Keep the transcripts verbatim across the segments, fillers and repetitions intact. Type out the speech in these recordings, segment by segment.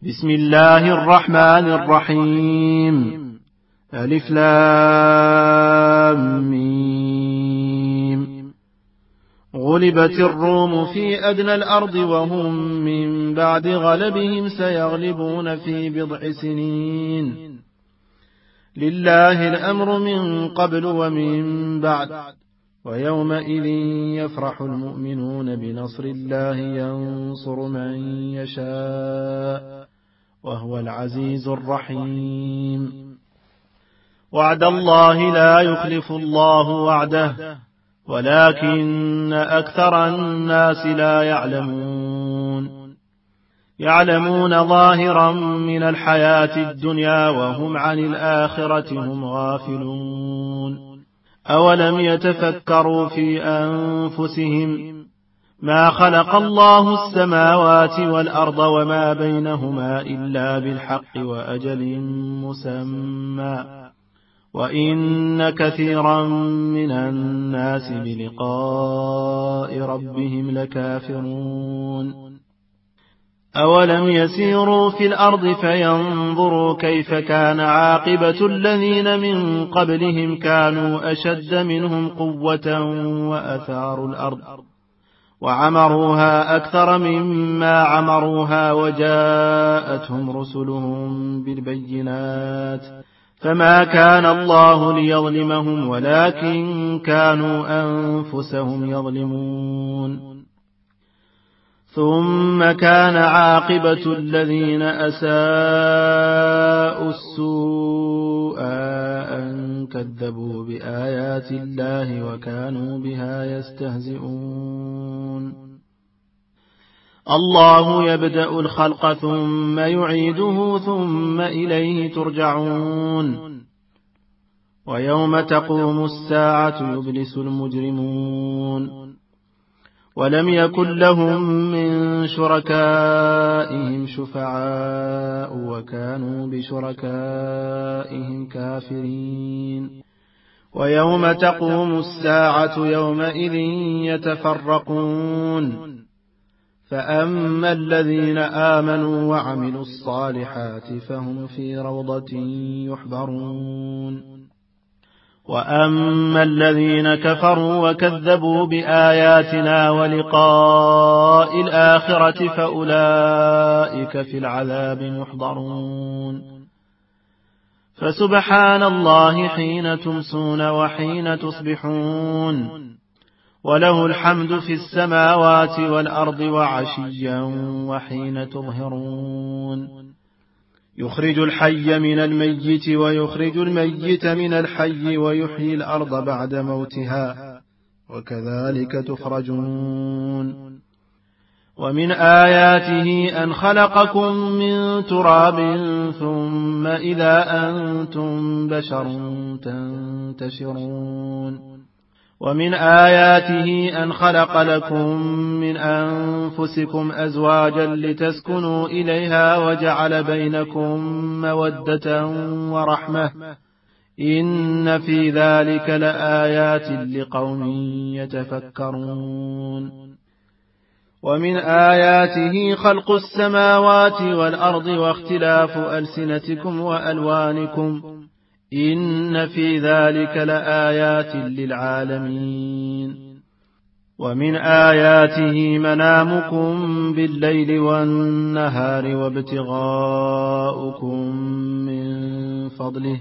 بسم الله الرحمن الرحيم. ألف لام ميم. غلبت الروم في أدنى الأرض وهم من بعد غلبهم سيغلبون في بضع سنين. لله الأمر من قبل ومن بعد، ويومئذ يفرح المؤمنون بنصر الله ينصر من يشاء وهو العزيز الرحيم. وعد الله لا يخلف الله وعده ولكن أكثر الناس لا يعلمون. يعلمون ظاهرا من الحياة الدنيا وهم عن الآخرة هم غافلون. أولم يتفكروا في أنفسهم ما خلق الله السماوات والأرض وما بينهما إلا بالحق وأجل مسمى، وإن كثيرا من الناس بلقاء ربهم لكافرون. أولم يسيروا في الأرض فينظروا كيف كان عاقبة الذين من قبلهم كانوا أشد منهم قوة وأثاروا الأرض وعمروها أكثر مما عمروها وجاءتهم رسلهم بالبينات فما كان الله ليظلمهم ولكن كانوا أنفسهم يظلمون. ثم كان عاقبة الذين أساءوا السوء أن كذبوا بآيات الله وكانوا بها يستهزئون. الله يبدأ الخلق ثم يعيده ثم إليه ترجعون. ويوم تقوم الساعة يبلس المجرمون. ولم يكن لهم من شركائهم شفعاء وكانوا بشركائهم كافرين. ويوم تقوم الساعة يومئذ يتفرقون. فأما الذين آمنوا وعملوا الصالحات فهم في روضة يحبرون. وأما الذين كفروا وكذبوا بآياتنا ولقاء الآخرة فأولئك في العذاب محضرون. فسبحان الله حين تمسون وحين تصبحون، وله الحمد في السماوات والأرض وعشيا وحين تظهرون. يخرج الحي من الميت ويخرج الميت من الحي ويحيي الأرض بعد موتها وكذلك تخرجون. ومن آياته أن خلقكم من تراب ثم إذا أنتم بشر تنتشرون. ومن آياته أن خلق لكم من أنفسكم أزواجا لتسكنوا إليها وجعل بينكم مودة ورحمة إن في ذلك لآيات لقوم يتفكرون. ومن آياته خلق السماوات والأرض واختلاف ألسنتكم وألوانكم إن في ذلك لآيات للعالمين. ومن آياته منامكم بالليل والنهار وابتغاؤكم من فضله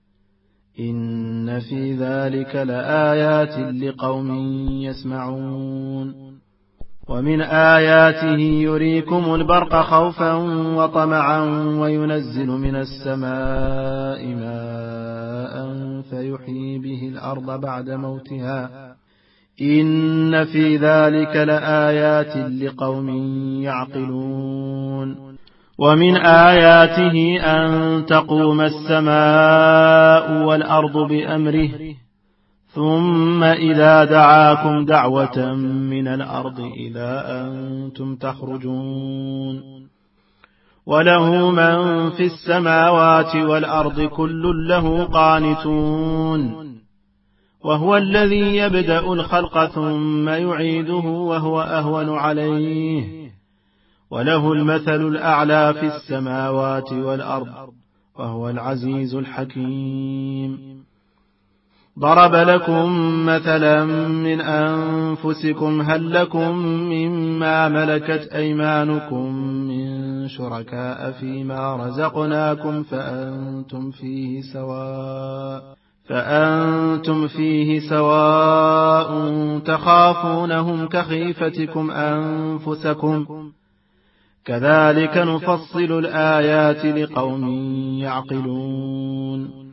إن في ذلك لآيات لقوم يسمعون. ومن آياته يريكم البرق خوفا وطمعا وينزل من السماء ماء فيحيي به الأرض بعد موتها إن في ذلك لآيات لقوم يعقلون. ومن آياته أن تقوم السماء والأرض بأمره ثم إذا دعاكم دعوة من الأرض إذا أنتم تخرجون. وله من في السماوات والأرض كل له قانتون. وهو الذي يبدأ الخلق ثم يعيده وهو أهون عليه وله المثل الأعلى في السماوات والأرض وهو العزيز الحكيم. ضرب لكم مثلا من أنفسكم هل لكم مما ملكت أيمانكم من شركاء فيما رزقناكم فأنتم فيه سواء فأنتم فيه سواء تخافونهم كخيفتكم أنفسكم كذلك نفصل الآيات لقوم يعقلون.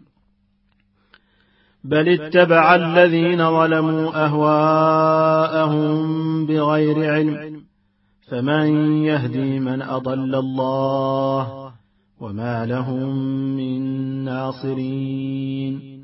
بل اتبع الذين ظلموا أهواءهم بغير علم فمن يهدي من أضل الله وما لهم من ناصرين.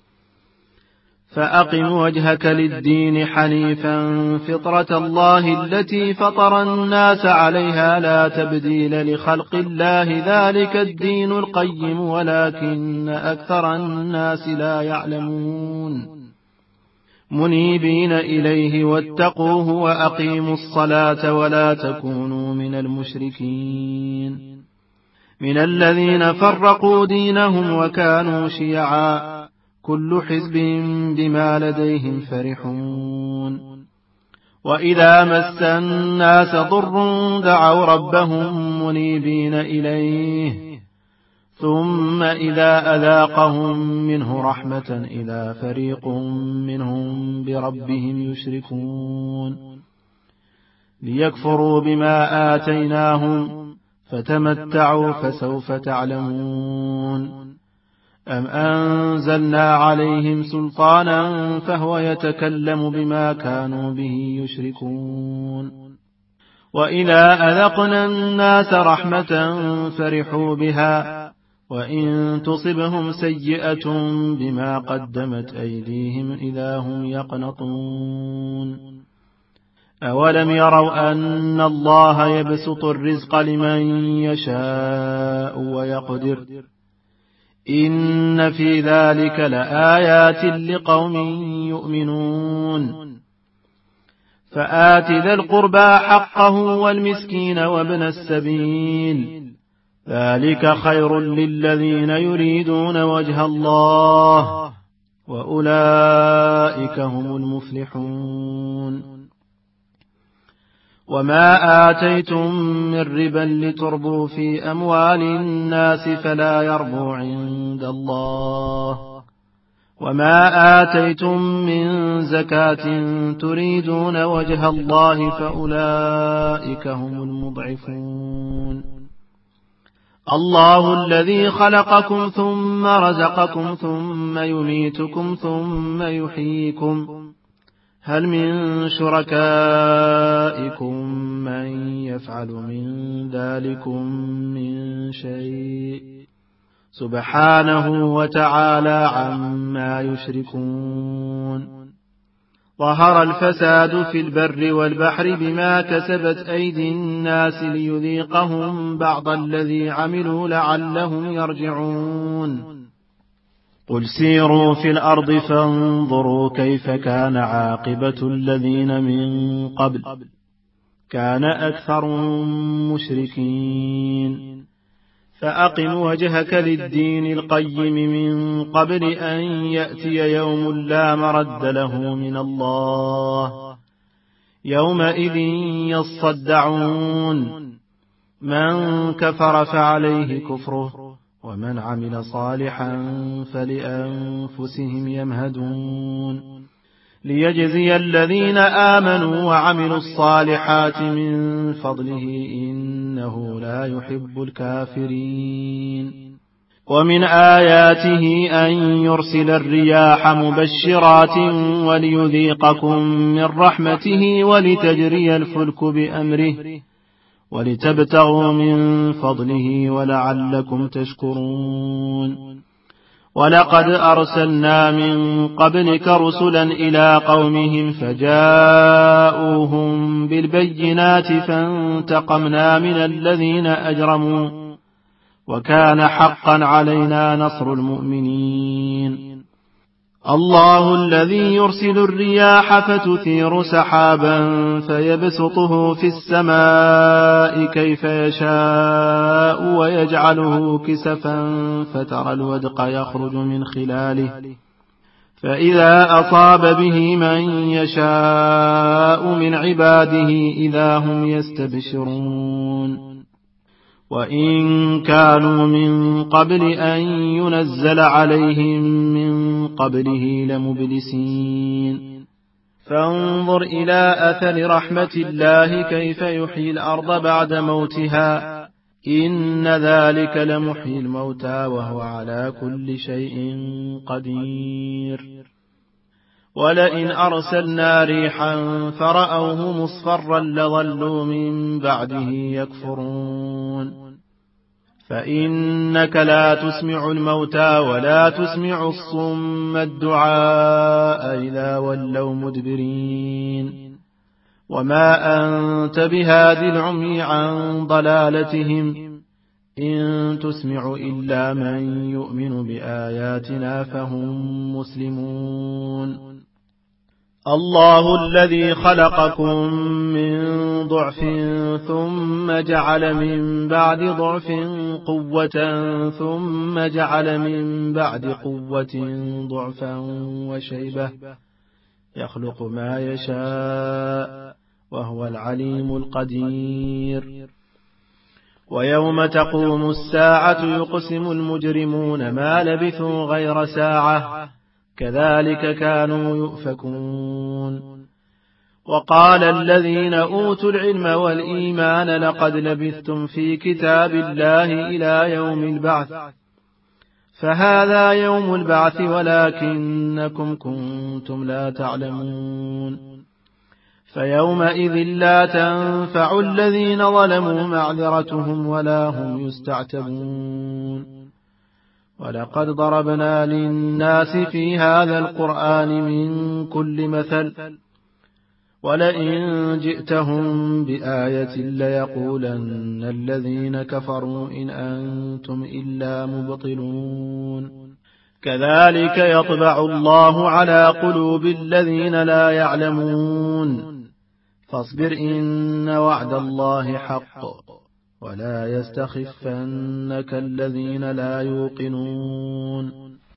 فأقم وجهك للدين حنيفا فطرة الله التي فطر الناس عليها لا تبديل لخلق الله ذلك الدين القيم ولكن أكثر الناس لا يعلمون. منيبين إليه واتقوه وأقيموا الصلاة ولا تكونوا من المشركين من الذين فرقوا دينهم وكانوا شيعا كل حزب بما لديهم فرحون. وإذا مس الناس ضر دعوا ربهم منيبين إليه ثم إذا أذاقهم منه رحمة إذا فريق منهم بربهم يشركون. ليكفروا بما آتيناهم فتمتعوا فسوف تعلمون. أم أنزلنا عليهم سلطانا فهو يتكلم بما كانوا به يشركون. وإذا أذقنا الناس رحمة فرحوا بها وإن تصبهم سيئة بما قدمت أيديهم إذا هم يقنطون. أولم يروا أن الله يبسط الرزق لمن يشاء ويقدر إن في ذلك لآيات لقوم يؤمنون. فآت ذا القربى حقه والمسكين وابن السبيل ذلك خير للذين يريدون وجه الله وأولئك هم المفلحون. وما آتيتم من ربا لتربوا في أموال الناس فلا يربو عند الله وما آتيتم من زكاة تريدون وجه الله فأولئك هم المضعفون. الله الذي خلقكم ثم رزقكم ثم يميتكم ثم يحييكم هل من شركائكم من يفعل من ذلكم من شيء سبحانه وتعالى عما يشركون. ظهر الفساد في البر والبحر بما كسبت أيدي الناس ليذيقهم بعض الذي عملوا لعلهم يرجعون. قل سيروا في الأرض فانظروا كيف كان عاقبة الذين من قبل كان أكثرهم مشركين. فأقم وجهك للدين القيم من قبل أن يأتي يوم لا مرد له من الله يومئذ يصدعون. من كفر فعليه كفره ومن عمل صالحا فلأنفسهم يمهدون. ليجزي الذين آمنوا وعملوا الصالحات من فضله إنه لا يحب الكافرين. ومن آياته أن يرسل الرياح مبشرات وليذيقكم من رحمته ولتجري الفلك بأمره ولتبتغوا من فضله ولعلكم تشكرون. ولقد أرسلنا من قبلك رسلا إلى قومهم فجاءوهم بالبينات فانتقمنا من الذين أجرموا وكان حقا علينا نصر المؤمنين. الله الذي يرسل الرياح فتثير سحابا فيبسطه في السماء كيف يشاء ويجعله كسفا فترى الودق يخرج من خلاله فإذا أصاب به من يشاء من عباده إذا هم يستبشرون وإن كانوا من قبل أن ينزل عليهم من قبله لمبلسين فانظر إلى أثر رحمة الله كيف يحيي الأرض بعد موتها إن ذلك لمحيي الموتى وهو على كل شيء قدير ولئن أرسلنا ريحا فرأوه مصفرا لظلوا من بعده يكفرون فإنك لا تسمع الموتى ولا تسمع الصم الدعاء إذا ولوا مدبرين وما أنت بهاد العمي عن ضلالتهم إن تسمع إلا من يؤمن بآياتنا فهم مسلمون الله الذي خلقكم من ضعف ثم جعل من بعد ضعف قوة ثم جعل من بعد قوة ضعفا وشيبة يخلق ما يشاء وهو العليم القدير ويوم تقوم الساعة يقسم المجرمون ما لبثوا غير ساعة كذلك كانوا يؤفكون وقال الذين أوتوا العلم والإيمان لقد لبثتم في كتاب الله إلى يوم البعث فهذا يوم البعث ولكنكم كنتم لا تعلمون فيومئذ لا تنفع الذين ظلموا معذرتهم ولا هم يستعتبون ولقد ضربنا للناس في هذا القرآن من كل مثل ولئن جئتهم بآية ليقولن الذين كفروا إن أنتم إلا مبطلون كذلك يطبع الله على قلوب الذين لا يعلمون فاصبر إن وعد الله حق ولا يستخفنك الذين لا يوقنون